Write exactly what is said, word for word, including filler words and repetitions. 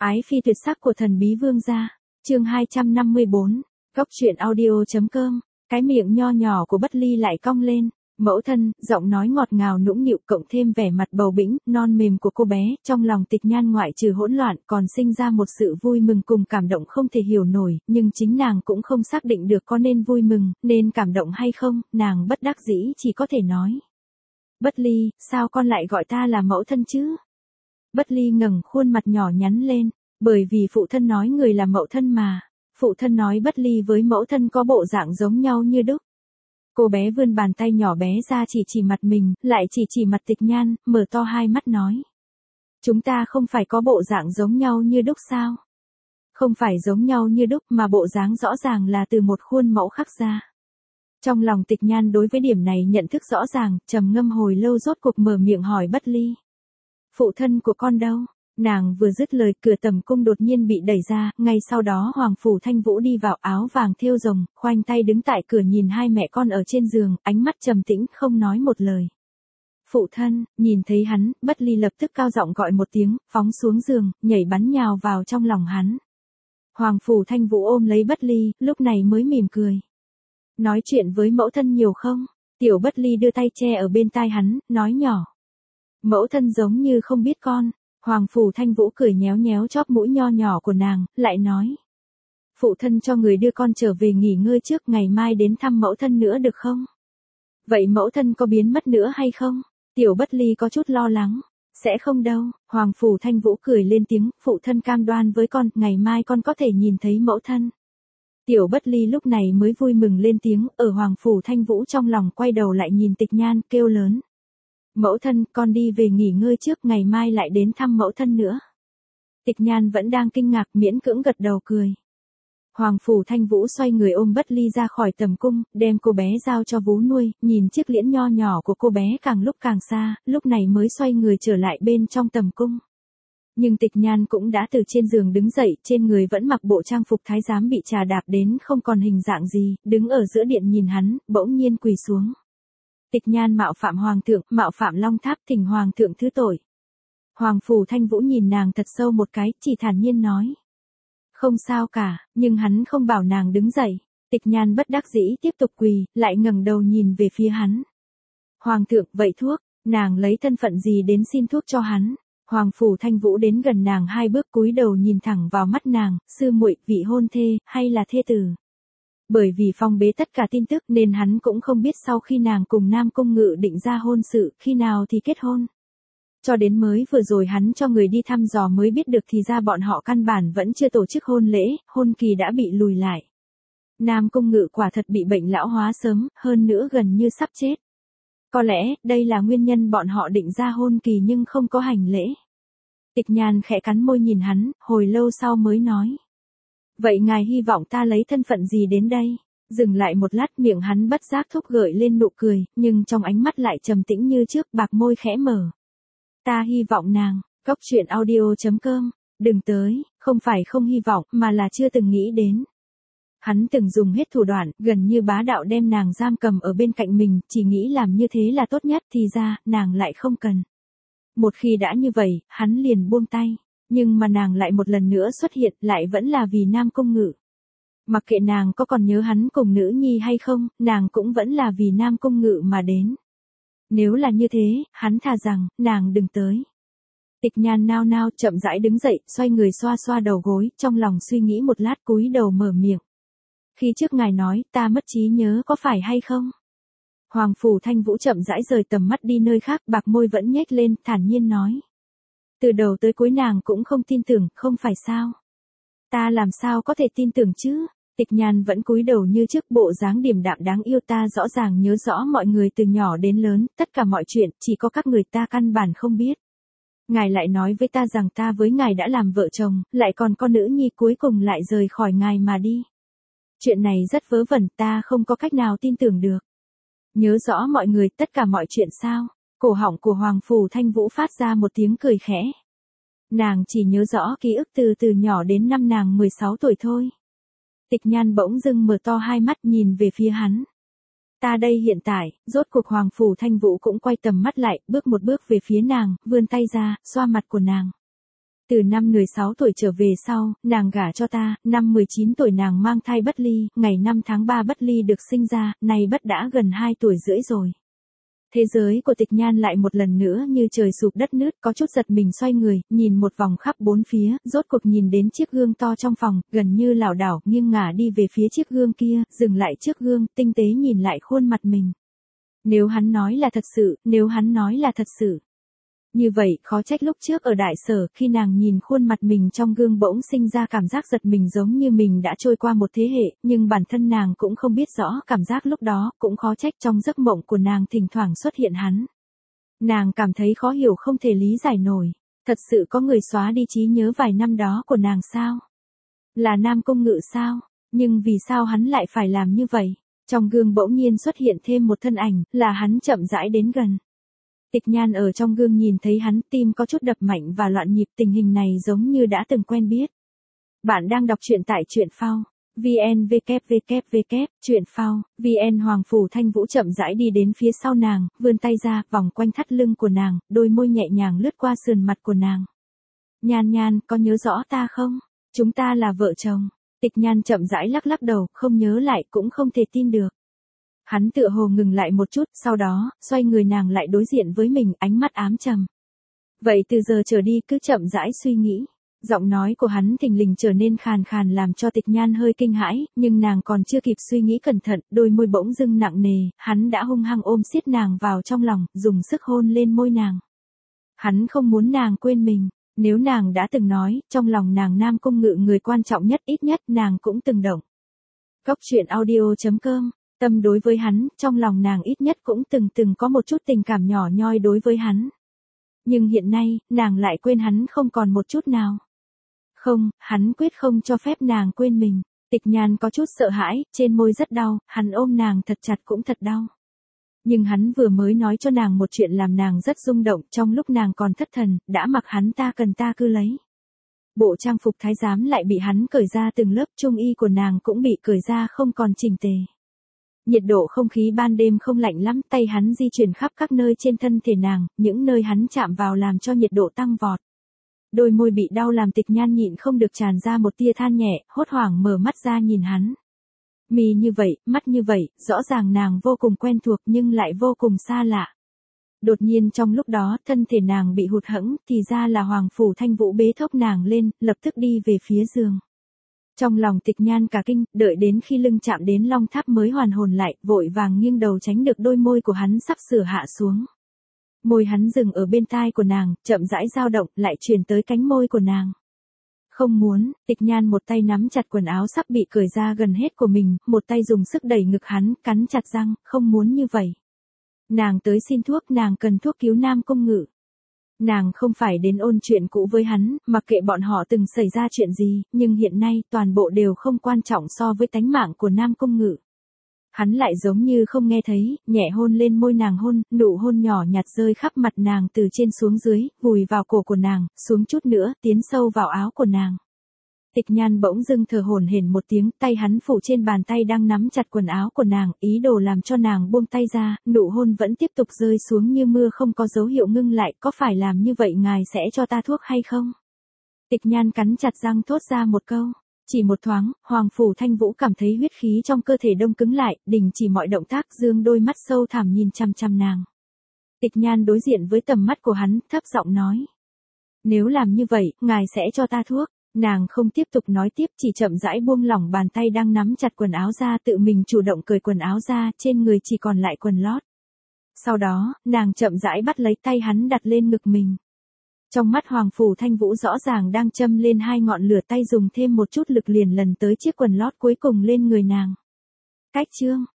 Ái phi tuyệt sắc của thần bí vương gia. Chương hai trăm năm mươi bốn. Góc truyện audio.com. Cái miệng nho nhỏ của Bất Ly lại cong lên. Mẫu thân, giọng nói ngọt ngào nũng nịu cộng thêm vẻ mặt bầu bĩnh, non mềm của cô bé, trong lòng Tịch Nhan ngoại trừ hỗn loạn còn sinh ra một sự vui mừng cùng cảm động không thể hiểu nổi, nhưng chính nàng cũng không xác định được có nên vui mừng, nên cảm động hay không, nàng bất đắc dĩ chỉ có thể nói. Bất Ly, sao con lại gọi ta là mẫu thân chứ? Bất Ly ngẩng khuôn mặt nhỏ nhắn lên, bởi vì phụ thân nói người là mẫu thân mà. Phụ thân nói Bất Ly với mẫu thân có bộ dạng giống nhau như đúc. Cô bé vươn bàn tay nhỏ bé ra chỉ chỉ mặt mình, lại chỉ chỉ mặt Tịch Nhan, mở to hai mắt nói. Chúng ta không phải có bộ dạng giống nhau như đúc sao? Không phải giống nhau như đúc mà bộ dáng rõ ràng là từ một khuôn mẫu khắc ra. Trong lòng Tịch Nhan đối với điểm này nhận thức rõ ràng, trầm ngâm hồi lâu rốt cuộc mở miệng hỏi Bất Ly. Phụ thân của con đâu? Nàng vừa dứt lời, cửa tầm cung đột nhiên bị đẩy ra, ngay sau đó Hoàng Phủ Thanh Vũ đi vào, áo vàng thêu rồng, khoanh tay đứng tại cửa nhìn hai mẹ con ở trên giường, ánh mắt trầm tĩnh không nói một lời. Phụ thân, nhìn thấy hắn, Bất Ly lập tức cao giọng gọi một tiếng, phóng xuống giường, nhảy bắn nhào vào trong lòng hắn. Hoàng Phủ Thanh Vũ ôm lấy Bất Ly, lúc này mới mỉm cười. Nói chuyện với mẫu thân nhiều không? Tiểu Bất Ly đưa tay che ở bên tai hắn, nói nhỏ. Mẫu thân giống như không biết con. Hoàng Phủ Thanh Vũ cười nhéo nhéo chóp mũi nho nhỏ của nàng, lại nói. Phụ thân cho người đưa con trở về nghỉ ngơi trước, ngày mai đến thăm mẫu thân nữa được không? Vậy mẫu thân có biến mất nữa hay không? Tiểu Bất Ly có chút lo lắng. Sẽ không đâu, Hoàng Phủ Thanh Vũ cười lên tiếng, phụ thân cam đoan với con, ngày mai con có thể nhìn thấy mẫu thân. Tiểu Bất Ly lúc này mới vui mừng lên tiếng, ở Hoàng Phủ Thanh Vũ trong lòng quay đầu lại nhìn Tịch Nhan, kêu lớn. Mẫu thân, con đi về nghỉ ngơi trước, ngày mai lại đến thăm mẫu thân nữa. Tịch Nhan vẫn đang kinh ngạc, miễn cưỡng gật đầu cười. Hoàng Phủ Thanh Vũ xoay người ôm Bất Ly ra khỏi tầm cung, đem cô bé giao cho vú nuôi, nhìn chiếc liễn nho nhỏ của cô bé càng lúc càng xa, lúc này mới xoay người trở lại bên trong tầm cung. Nhưng Tịch Nhan cũng đã từ trên giường đứng dậy, trên người vẫn mặc bộ trang phục thái giám bị trà đạp đến không còn hình dạng gì, đứng ở giữa điện nhìn hắn, bỗng nhiên quỳ xuống. Tịch Nhan mạo phạm hoàng thượng, mạo phạm Long Tháp, thỉnh hoàng thượng thứ tội. Hoàng Phủ Thanh Vũ nhìn nàng thật sâu một cái, chỉ thản nhiên nói. Không sao cả, nhưng hắn không bảo nàng đứng dậy. Tịch Nhan bất đắc dĩ tiếp tục quỳ, lại ngẩng đầu nhìn về phía hắn. Hoàng thượng, vậy thuốc, nàng lấy thân phận gì đến xin thuốc cho hắn? Hoàng Phủ Thanh Vũ đến gần nàng hai bước cúi đầu nhìn thẳng vào mắt nàng, sư muội, vị hôn thê, hay là thê tử? Bởi vì phong bế tất cả tin tức nên hắn cũng không biết sau khi nàng cùng Nam Cung Ngự định ra hôn sự, khi nào thì kết hôn. Cho đến mới vừa rồi hắn cho người đi thăm dò mới biết được thì ra bọn họ căn bản vẫn chưa tổ chức hôn lễ, hôn kỳ đã bị lùi lại. Nam Cung Ngự quả thật bị bệnh lão hóa sớm, hơn nữa gần như sắp chết. Có lẽ, đây là nguyên nhân bọn họ định ra hôn kỳ nhưng không có hành lễ. Tịch Nhan khẽ cắn môi nhìn hắn, hồi lâu sau mới nói. Vậy ngài hy vọng ta lấy thân phận gì đến đây? Dừng lại một lát, miệng hắn bất giác thúc gợi lên nụ cười, nhưng trong ánh mắt lại trầm tĩnh như trước, bạc môi khẽ mở. Ta hy vọng nàng, góc truyện audio.com, đừng tới, không phải không hy vọng, mà là chưa từng nghĩ đến. Hắn từng dùng hết thủ đoạn, gần như bá đạo đem nàng giam cầm ở bên cạnh mình, chỉ nghĩ làm như thế là tốt nhất, thì ra, nàng lại không cần. Một khi đã như vậy, hắn liền buông tay. Nhưng mà nàng lại một lần nữa xuất hiện, lại vẫn là vì Nam Cung Ngự. Mặc kệ nàng có còn nhớ hắn cùng nữ nhi hay không, nàng cũng vẫn là vì Nam Cung Ngự mà đến. Nếu là như thế, hắn thà rằng, nàng đừng tới. Tịch Nhan nao nao chậm rãi đứng dậy, xoay người xoa xoa đầu gối, trong lòng suy nghĩ một lát cúi đầu mở miệng. Khi trước ngài nói, ta mất trí nhớ có phải hay không? Hoàng Phủ Thanh Vũ chậm rãi rời tầm mắt đi nơi khác, bạc môi vẫn nhếch lên, thản nhiên nói. Từ đầu tới cuối nàng cũng không tin tưởng, không phải sao? Ta làm sao có thể tin tưởng chứ? Tịch Nhan vẫn cúi đầu như trước, bộ dáng điềm đạm đáng yêu, ta rõ ràng nhớ rõ mọi người từ nhỏ đến lớn, tất cả mọi chuyện, chỉ có các người ta căn bản không biết. Ngài lại nói với ta rằng ta với ngài đã làm vợ chồng, lại còn con nữ nhi cuối cùng lại rời khỏi ngài mà đi. Chuyện này rất vớ vẩn, ta không có cách nào tin tưởng được. Nhớ rõ mọi người, tất cả mọi chuyện sao? Cổ họng của Hoàng Phủ Thanh Vũ phát ra một tiếng cười khẽ. Nàng chỉ nhớ rõ ký ức từ từ nhỏ đến năm nàng mười sáu tuổi thôi. Tịch Nhan bỗng dưng mở to hai mắt nhìn về phía hắn. Ta đây hiện tại, rốt cuộc Hoàng Phủ Thanh Vũ cũng quay tầm mắt lại, bước một bước về phía nàng, vươn tay ra, xoa mặt của nàng. Từ năm mười sáu tuổi trở về sau, nàng gả cho ta, năm mười chín tuổi nàng mang thai Bất Ly, ngày năm tháng ba Bất Ly được sinh ra, nay Bất đã gần hai tuổi rưỡi rồi. Thế giới của Tịch Nhan lại một lần nữa như trời sụp đất nứt, có chút giật mình xoay người, nhìn một vòng khắp bốn phía, rốt cuộc nhìn đến chiếc gương to trong phòng, gần như lảo đảo, nghiêng ngả đi về phía chiếc gương kia, dừng lại trước gương, tinh tế nhìn lại khuôn mặt mình. Nếu hắn nói là thật sự, nếu hắn nói là thật sự. Như vậy, khó trách lúc trước ở đại sở, khi nàng nhìn khuôn mặt mình trong gương bỗng sinh ra cảm giác giật mình giống như mình đã trôi qua một thế hệ, nhưng bản thân nàng cũng không biết rõ cảm giác lúc đó, cũng khó trách trong giấc mộng của nàng thỉnh thoảng xuất hiện hắn. Nàng cảm thấy khó hiểu không thể lý giải nổi. Thật sự có người xóa đi trí nhớ vài năm đó của nàng sao? Là Nam Cung Ngự sao? Nhưng vì sao hắn lại phải làm như vậy? Trong gương bỗng nhiên xuất hiện thêm một thân ảnh, là hắn chậm rãi đến gần. Tịch Nhan ở trong gương nhìn thấy hắn, tim có chút đập mạnh và loạn nhịp, tình hình này giống như đã từng quen biết. Bạn đang đọc truyện tại truyện phao. vn w w w truyện phao vn. Hoàng Phủ Thanh Vũ chậm rãi đi đến phía sau nàng, vươn tay ra, vòng quanh thắt lưng của nàng, đôi môi nhẹ nhàng lướt qua sườn mặt của nàng. Nhan Nhan, có nhớ rõ ta không? Chúng ta là vợ chồng. Tịch Nhan chậm rãi lắc lắc đầu, không nhớ lại cũng không thể tin được. Hắn tựa hồ ngừng lại một chút, sau đó, xoay người nàng lại đối diện với mình, ánh mắt ám trầm. Vậy từ giờ trở đi cứ chậm rãi suy nghĩ. Giọng nói của hắn thình lình trở nên khàn khàn làm cho Tịch Nhan hơi kinh hãi, nhưng nàng còn chưa kịp suy nghĩ cẩn thận, đôi môi bỗng dưng nặng nề, hắn đã hung hăng ôm siết nàng vào trong lòng, dùng sức hôn lên môi nàng. Hắn không muốn nàng quên mình, nếu nàng đã từng nói, trong lòng nàng Nam Cung Ngự người quan trọng nhất, ít nhất nàng cũng từng động. Góc truyện audio chấm com. Tâm đối với hắn, trong lòng nàng ít nhất cũng từng từng có một chút tình cảm nhỏ nhoi đối với hắn. Nhưng hiện nay, nàng lại quên hắn không còn một chút nào. Không, hắn quyết không cho phép nàng quên mình. Tịch Nhan có chút sợ hãi, trên môi rất đau, hắn ôm nàng thật chặt cũng thật đau. Nhưng hắn vừa mới nói cho nàng một chuyện làm nàng rất rung động, trong lúc nàng còn thất thần, đã mặc hắn ta cần ta cứ lấy. Bộ trang phục thái giám lại bị hắn cởi ra từng lớp, trung y của nàng cũng bị cởi ra không còn chỉnh tề. Nhiệt độ không khí ban đêm không lạnh lắm, tay hắn di chuyển khắp các nơi trên thân thể nàng, những nơi hắn chạm vào làm cho nhiệt độ tăng vọt. Đôi môi bị đau làm Tịch Nhan nhịn không được tràn ra một tia than nhẹ, hốt hoảng mở mắt ra nhìn hắn. Mi như vậy, mắt như vậy, rõ ràng nàng vô cùng quen thuộc nhưng lại vô cùng xa lạ. Đột nhiên trong lúc đó, thân thể nàng bị hụt hẫng, thì ra là Hoàng Phủ Thanh Vũ bế thốc nàng lên, lập tức đi về phía giường. Trong lòng Tịch Nhan cả kinh, đợi đến khi lưng chạm đến long tháp mới hoàn hồn lại, vội vàng nghiêng đầu tránh được đôi môi của hắn sắp sửa hạ xuống. Môi hắn dừng ở bên tai của nàng, chậm rãi dao động, lại truyền tới cánh môi của nàng. Không muốn, Tịch Nhan một tay nắm chặt quần áo sắp bị cởi ra gần hết của mình, một tay dùng sức đẩy ngực hắn, cắn chặt răng, không muốn như vậy. Nàng tới xin thuốc, nàng cần thuốc cứu Nam Cung Ngự. Nàng không phải đến ôn chuyện cũ với hắn, mặc kệ bọn họ từng xảy ra chuyện gì, nhưng hiện nay toàn bộ đều không quan trọng so với tánh mạng của Nam Cung Ngự. Hắn lại giống như không nghe thấy, nhẹ hôn lên môi nàng, hôn, nụ hôn nhỏ nhạt rơi khắp mặt nàng từ trên xuống dưới, vùi vào cổ của nàng, xuống chút nữa, tiến sâu vào áo của nàng. Tịch Nhan bỗng dưng thở hổn hển một tiếng, tay hắn phủ trên bàn tay đang nắm chặt quần áo của nàng, ý đồ làm cho nàng buông tay ra, nụ hôn vẫn tiếp tục rơi xuống như mưa không có dấu hiệu ngưng lại, có phải làm như vậy ngài sẽ cho ta thuốc hay không? Tịch Nhan cắn chặt răng thốt ra một câu. Chỉ một thoáng, Hoàng Phủ Thanh Vũ cảm thấy huyết khí trong cơ thể đông cứng lại, đình chỉ mọi động tác, dương đôi mắt sâu thẳm nhìn chăm chăm nàng. Tịch Nhan đối diện với tầm mắt của hắn, thấp giọng nói. Nếu làm như vậy, ngài sẽ cho ta thuốc. Nàng không tiếp tục nói tiếp, chỉ chậm rãi buông lỏng bàn tay đang nắm chặt quần áo ra, tự mình chủ động cởi quần áo ra, trên người chỉ còn lại quần lót. Sau đó, nàng chậm rãi bắt lấy tay hắn đặt lên ngực mình. Trong mắt Hoàng Phủ Thanh Vũ rõ ràng đang châm lên hai ngọn lửa, tay dùng thêm một chút lực liền lần tới chiếc quần lót cuối cùng lên người nàng. Cách chương,